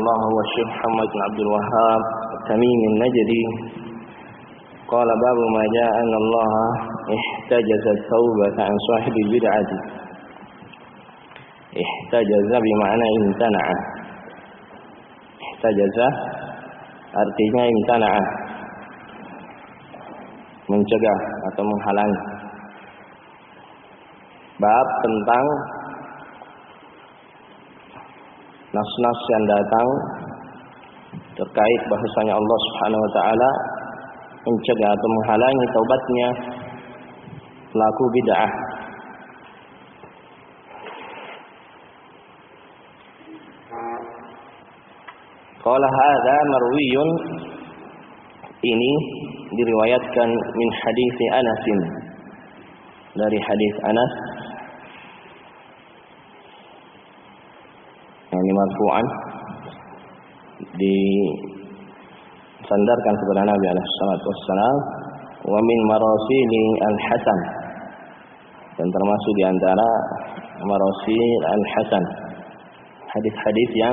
rahimahullah wa Syekh Muhammad bin Abdul Wahhab Tamimi An-Najdi qala babu ma jaa anna Allah ihtajaza at-taubata an sahibil bid'ati. Ihtajaza bermakna imtana'a. Ihtajaza artinya imtana'a, mencegah atau menghalangi. Bab tentang nas-nas yang datang terkait bahasanya Allah Subhanahu wa taala mencegah atau menghalangi taubatnya pelaku bid'ah. Qala hadza marwiyun, ini diriwayatkan min hadis Anas, dari hadis Anas yang marfu'an, disandarkan kepada Nabi alaihi salatu wassalam, wa min marasili al-Hasan, dan termasuk di antara marasil al-Hasan, hadis-hadis yang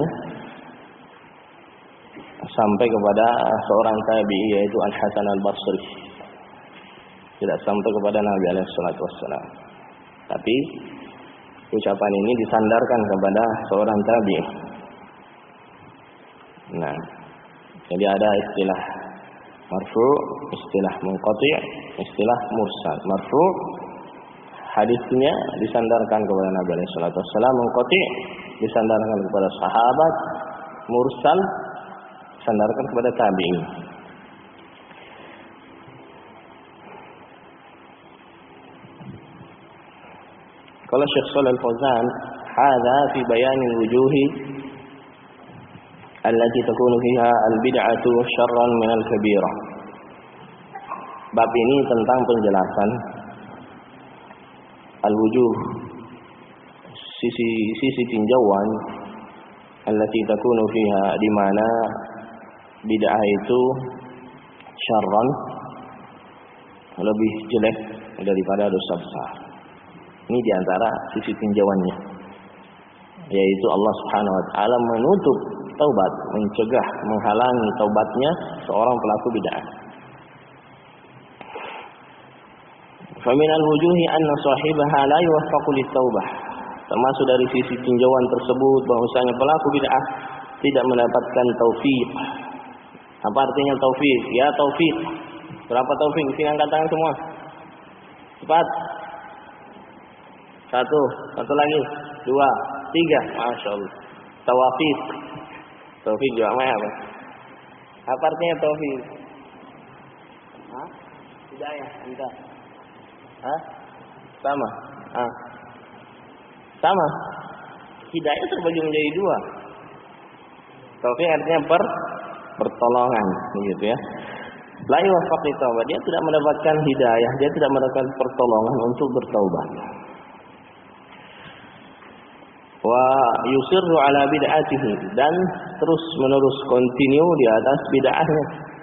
sampai kepada seorang tabi'i yaitu Al-Hasan Al-Basri, tidak sampai kepada Nabi alaihi salatu wassalam, tapi ucapan ini disandarkan kepada seorang tabi'i. Nah, jadi ada istilah marfu', istilah munqati', istilah mursal. Marfu' hadisnya disandarkan kepada Nabi alaihi salatu wassalam, munqati' disandarkan kepada sahabat, mursal disandarkan kepada tabi'in. Qala Syekh Shalal Fauzan, hadza fi bayan al-wujuh allati takunu fiha al-bid'atu syarran min al-kabirah. Bab ini tentang penjelasan al-wujuh, sisi tinjauan, allati takunu fiha, di mana bid'ah itu syarran, lebih jelek daripada dosa besar. Ini diantara sisi tinjauannya, yaitu Allah Subhanahu wa taala menutup taubat, mencegah, menghalangi taubatnya seorang pelaku bid'ah. Fa min al-wujuhi anna sahibaha la yuwaffaqu lit-taubah. Termasuk dari sisi tinjauan tersebut bahwasanya pelaku bid'ah tidak mendapatkan taufik. Apa artinya taufik? Ya taufik. Berapa taufik? Sini angkat tangan semua. Cepat. Satu lagi, 2, 3. Masya Allah. Tawafik. Taufik juga apa? Apa artinya taufik? Hah? Hidayah, entah. Hah? Sama. Sama. Hidayah terbagi menjadi 2. Taufik artinya pertolongan, gitu ya. La yuwaffaq lit-taubah, dia tidak mendapatkan hidayah, dia tidak mendapatkan pertolongan untuk bertaubat. Wa yusirru ala bid'atihi, dan terus menerus continue di atas bid'ahnya.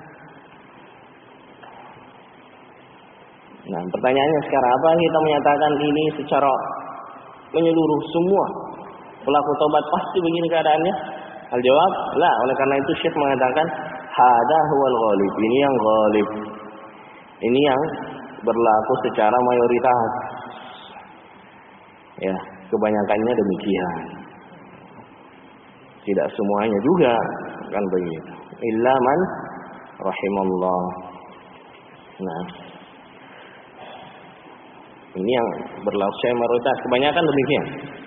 Nah, pertanyaannya sekarang, apa kita menyatakan ini secara menyeluruh semua pelaku taubat pasti begini keadaannya? Al-jawab, la. Oleh karena itu Syekh mengatakan hada huwal ghalib, ini yang ghalib, ini yang berlaku secara mayoritas. Ya, kebanyakannya demikian. Tidak semuanya juga kan begitu. Illa man rahimallah. Nah, ini yang berlaku secara mayoritas, kebanyakan demikian.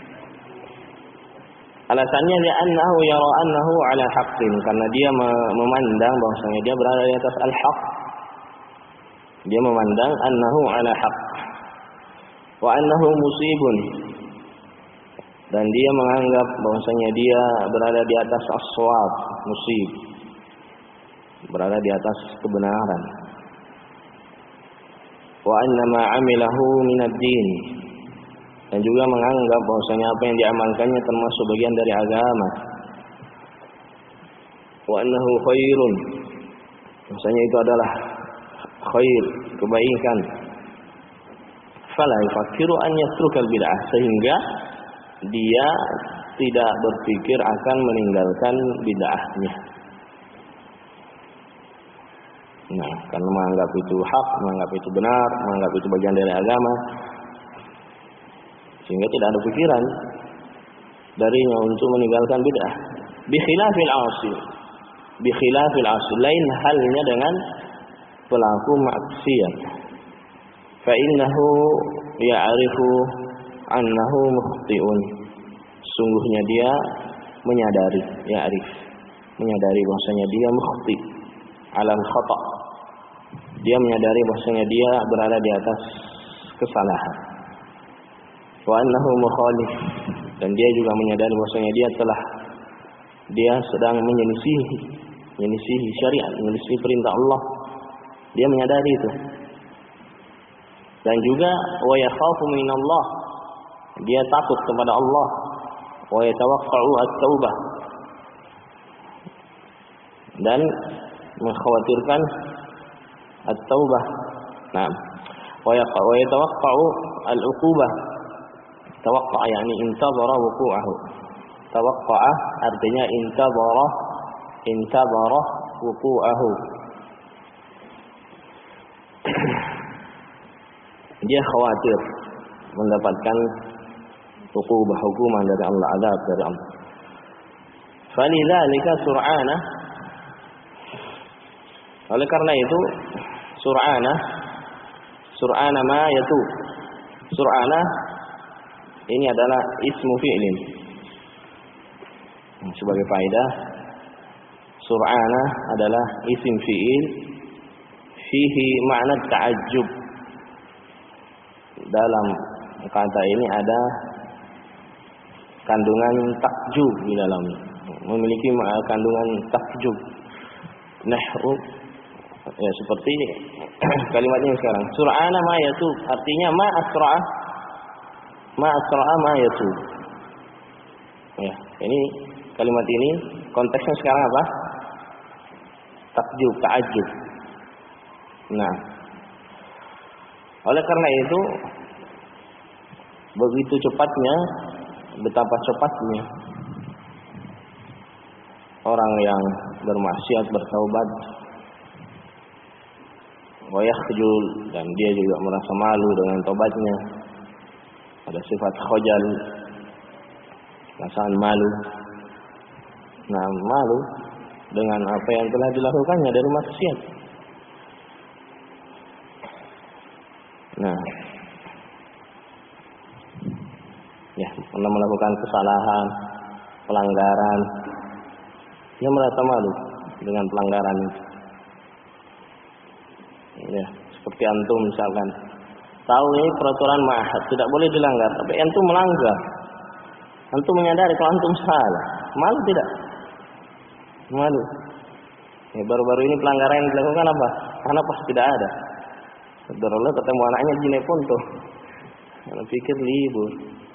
Alasannya li'annahu yara annahu ala haqqin, karena dia memandang bahwasanya dia berada di atas al-haq. Dia memandang annahu ala haqq wa annahu musibun, dan dia menganggap bahwasanya dia berada di atas as-shawab, musib, berada di atas kebenaran. Wa annama 'amilahu minad din, dan juga menganggap bahwasanya apa yang diamalkannya termasuk bagian dari agama. Wa annahu khairun, bahwasanya itu adalah khair, kebaikan. Fala yafakkiru an yatrukal bid'ah, sehingga dia tidak berpikir akan meninggalkan bid'ahnya. Nah, karena menganggap itu hak, menganggap itu benar, menganggap itu bagian dari agama, sehingga tidak ada pikiran darinya untuk meninggalkan bid'ah. Bikhilafil 'asi. Bikhilafil 'asi, lain halnya dengan pelaku maksiat. Fa innahu ya'rifu annahu mukhti'un. Sungguhnya dia menyadari, menyadari bahwasanya dia mukhti, alal khata'. Dia menyadari bahwasanya dia berada di atas kesalahan. Wa annahu mukhalif, dan dia juga menyadari bahwasanya dia sedang menyelisihi syariat, menyelisihi perintah Allah. Dia menyadari itu. Dan juga wa yakhafu minallah, dia takut kepada Allah. Wa yatawaqqa'u at-taubah, dan mengkhawatirkan at-taubah. Nah, wa yatawaqqa'u al-uqubah. Tawaqqa' yani intazara wuqu'ahu. Tawaqqa'a artinya intazara wuqu'ahu. Dia khawatir mendapatkan hukuman dari Allah, azab dari Allah. Falidzalika sur'ana, oleh karena itu sur'ana ma yatu. Sur'ana ini adalah ismu fi'lin. Sebagai faedah, sur'ana adalah isim fi'il fihi makna ta'ajjub. Dalam kata ini ada kandungan takjub di dalamnya, memiliki kandungan takjub. Nahru, ya seperti kalimatnya sekarang. Sur'ana ma yatu, artinya ma asra'a ma yatu. Ya, ini kalimat ini konteksnya sekarang apa? Takjub, ta'ajjub. Nah, oleh karena itu begitu cepatnya, betapa cepatnya orang yang bermaksiat bertaubat, wa yakhjul, dan dia juga merasa malu dengan taubatnya. Ada sifat khojal, perasaan malu. Nah, malu dengan apa yang telah dilakukannya dari maksiat. Nah, ya, pernah melakukan kesalahan, pelanggaran, dia merasa malu dengan pelanggaran itu. Ya, seperti antum misalkan tahu ini peraturan ma'had tidak boleh dilanggar, tapi antum melanggar. Antum menyadari kalau antum salah, malu tidak? Malu. Ya, baru-baru ini pelanggaran yang dilakukan apa? Karena pas tidak ada. Saudara ketemu anaknya Jine Ponto, karena pikir libur,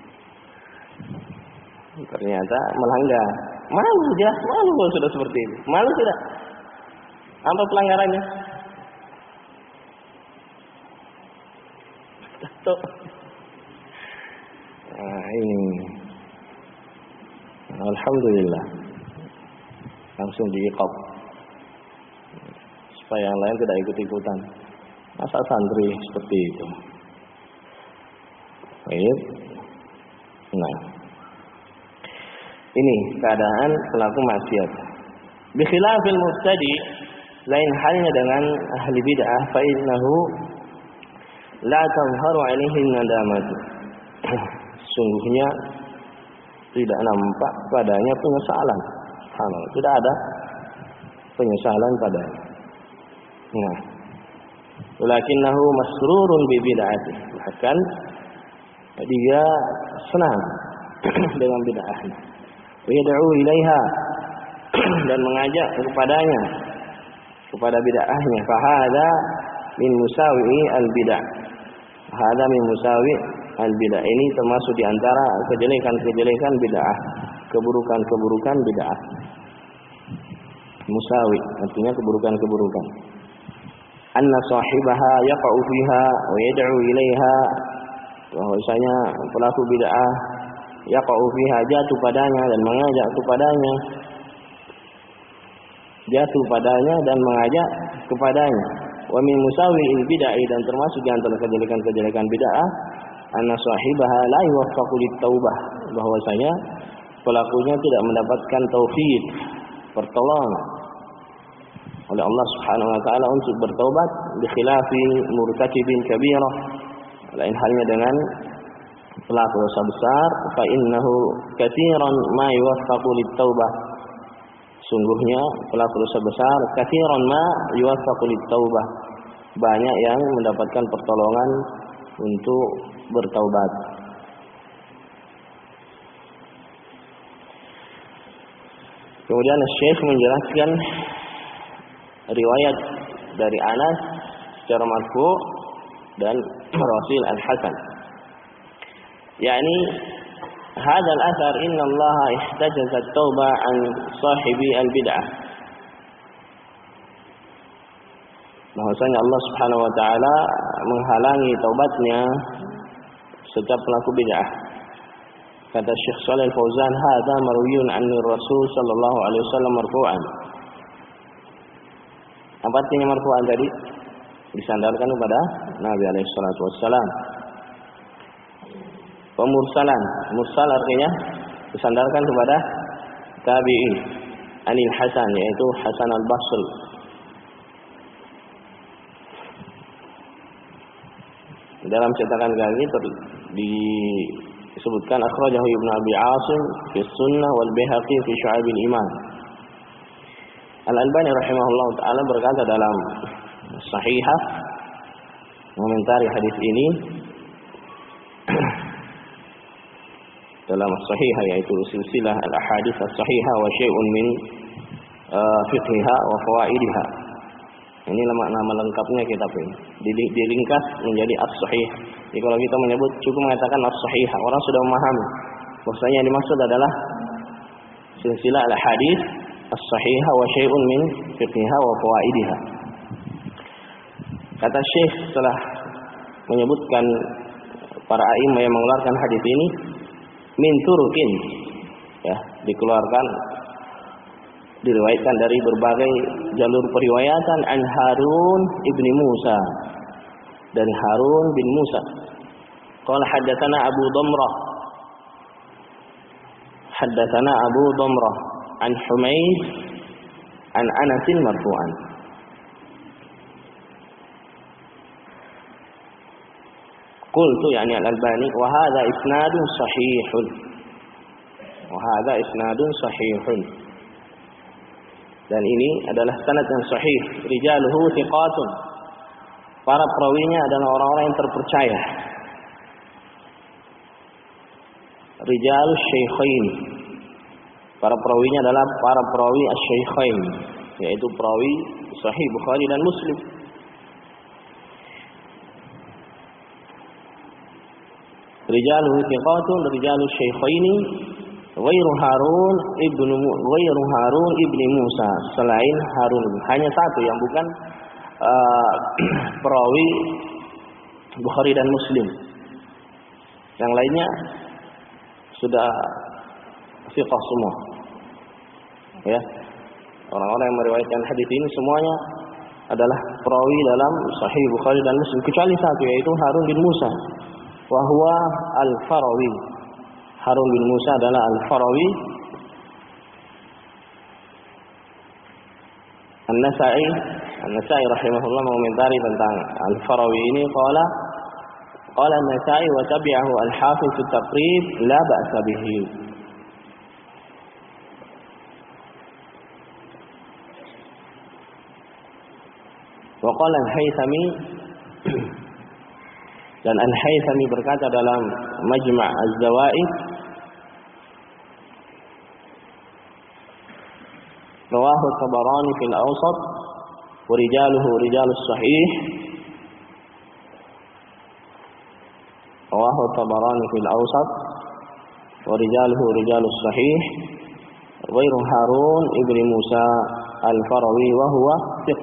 ternyata melanggar. Malu dia, malu kalau sudah seperti itu. Malu tidak? Apa pelanggarannya? Nah, ini alhamdulillah langsung diiqab supaya yang lain tidak ikut-ikutan. Masa santri seperti itu. Baik. Nah, ini keadaan pelaku maksiat. Bi khilafil mubtadi, lain halnya dengan ahli bid'ah, fa innahu la tazharu alaihi nadamatu. Sungguhnya tidak nampak padanya penyesalan. Tidak ada penyesalan padanya. Nah, walakinnahu masrurun bi bid'ati. Bahkan dia senang dengan bid'ahnya. Wa yad'u ilaiha, dan mengajak kepadanya, kepada bid'ahnya. Fa hadza min musawi al-bid'ah. Hadza min musawi al-bid'ah. Ini termasuk di antara kejelekan-kejelekan bid'ah, keburukan-keburukan bid'ah. Musawi artinya keburukan-keburukan. Anna sahibaha yaqa'u fiha wa yad'u ilaiha, bahwasanya pelaku bid'ah yaqa'u fiha, jatuh padanya dan mengajak kepadanya, jatuh padanya dan mengajak kepadanya. Wa min musawi'il bid'ah, dan termasuk di antara kejelekan-kejelekan bid'ah, anna sahibaha la yuwaffaqu lit-taubah, bahwasanya pelakunya tidak mendapatkan taufik, pertolongan oleh Allah Subhanahu wa taala untuk bertaubat, bi khilafi murtakibin kabirah, lain halnya dengan pelaku dosa besar, fa innahu katsiran ma yuwaffaqu lit-taubah, sungguhnya pelaku dosa besar katsiran ma yuwaffaqu lit-taubah, banyak yang mendapatkan pertolongan untuk bertaubat. Kemudian Syekh menjelaskan riwayat dari Anas secara marfu' dan Rasul Al-Hasan, yakni hadal athar inna Allah ihtajaza at-taubah an sahibi al-bid'ah, bahwasanya Allah Subhanahu wa taala menghalangi taubatnya setiap pelaku bid'ah. Kata Syekh Shalih Al-Fauzan, hadza marwiyun 'an Rasul sallallahu alaihi wasallam marfu'an. Apa artinya marfu'an tadi? Disandarkan kepada Nabi alaihi salatu wassalam. Pemursalan, mursal artinya disandarkan kepada tabi'in. Anil Hasan, yaitu Hasan al-Basri. Dalam cetakan kaki disebutkan akhrajahu Ibnu Abi Asim fi Sunnah wal Baihaqi fi Syu'abil Iman. Al-Albani rahimahullah taala berkata dalam Sahihah mengomentari hadis ini dalam Sahihah, yaitu silsilah al-ahadits as-sahihah wa syai'un min fiqhiha wa fawaidiha. Ini nama lengkapnya kitab ini. Diringkas menjadi as-sahih. Jadi kalau kita menyebut cukup mengatakan as-sahih, orang sudah memahami bahwasanya yang dimaksud adalah silsilah al-hadits as-sahihah wa syai'un min fiqhiha wa fawaidiha. Kata Syekh setelah menyebutkan para a'imah yang mengeluarkan hadis ini, min turukin, ya, dikeluarkan, diriwayatkan dari berbagai jalur periwayatan, an Harun ibni Musa, dari Harun bin Musa. Qala haddatsana Abu Damrah, haddatsana Abu Damrah an Humaid an Anas marfu'an. Qultu, yani Al-Albani, wa hadha isnadun sahihun, wa hadha isnadun sahihun, dan ini adalah sanad yang sahih. Rijaluhu thiqatun, para perawinya adalah orang-orang yang terpercaya. Rijalus syaikhain, para perawinya adalah para perawi asy-syaikhain, yaitu perawi Sahih Bukhari dan Muslim. Rijaluhu thiqatun, rijalus syaikhaini ghairu Harun ibni Musa, selain Harun, hanya satu yang bukan perawi Bukhari dan Muslim. Yang lainnya sudah thiqah semua. Ya. Orang-orang yang meriwayatkan hadis ini semuanya adalah perawi dalam Sahih Bukhari dan Muslim, kecuali satu, yaitu Harun bin Musa. Wa huwa al-Farawi. Harun bin Musa adalah al-Farawi. An-Nasa'i rahimahullah mengomentari tentang al-Farawi ini, qala An-Nasa'i wa tabi'ahu al-Hafiz at-Taqrib la ba'sa bihi. Wa qala al-Haythami, dan Al-Haythami berkata dalam Majma' Az-Zawaid, rawahu Tabarani fil Awsat wa rijaluhu rijalus sahih, rawahu Tabarani fil Awsat wa rijaluhu rijalus sahih ghairu Harun ibni Musa al-Farawi wa huwa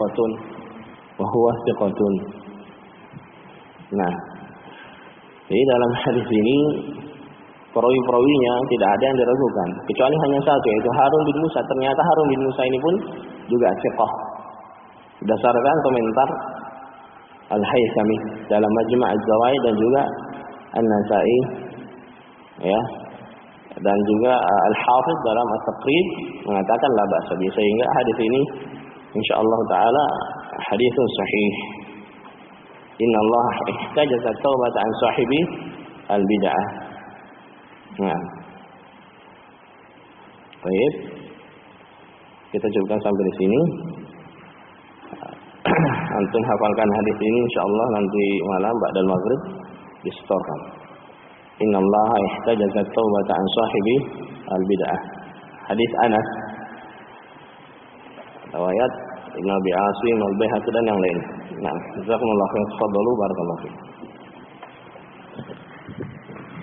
thiqatun. Nah, jadi dalam hadis ini perawi-perawinya tidak ada yang diragukan, kecuali hanya satu, yaitu Harun bin Musa. Ternyata Harun bin Musa ini pun juga thiqah, berdasarkan komentar Al-Haythami dalam Majma' Az-Zawaid dan juga An-Nasa'i, ya, dan juga Al-Hafidz dalam At-Taqrib mengatakan la ba'sa bi, sehingga hadis ini insyaallah taala haditsun sahih. Innallaha ihtajaza at-taubata an sahibi al-bid'ah. Nah. Baik. Kita cukupkan sampai di sini. Antum hafalkan hadis ini insyaallah nanti malam ba'dal maghrib disetorkan. Innallaha ihtajaza at-taubata an sahibi al-bid'ah. Hadis Anas, riwayat Ibnu Abi Asim, Al-Baihaqi dan yang lain. Nah, jazakumullahu khairan. Tafadhalu barakallahu fiik.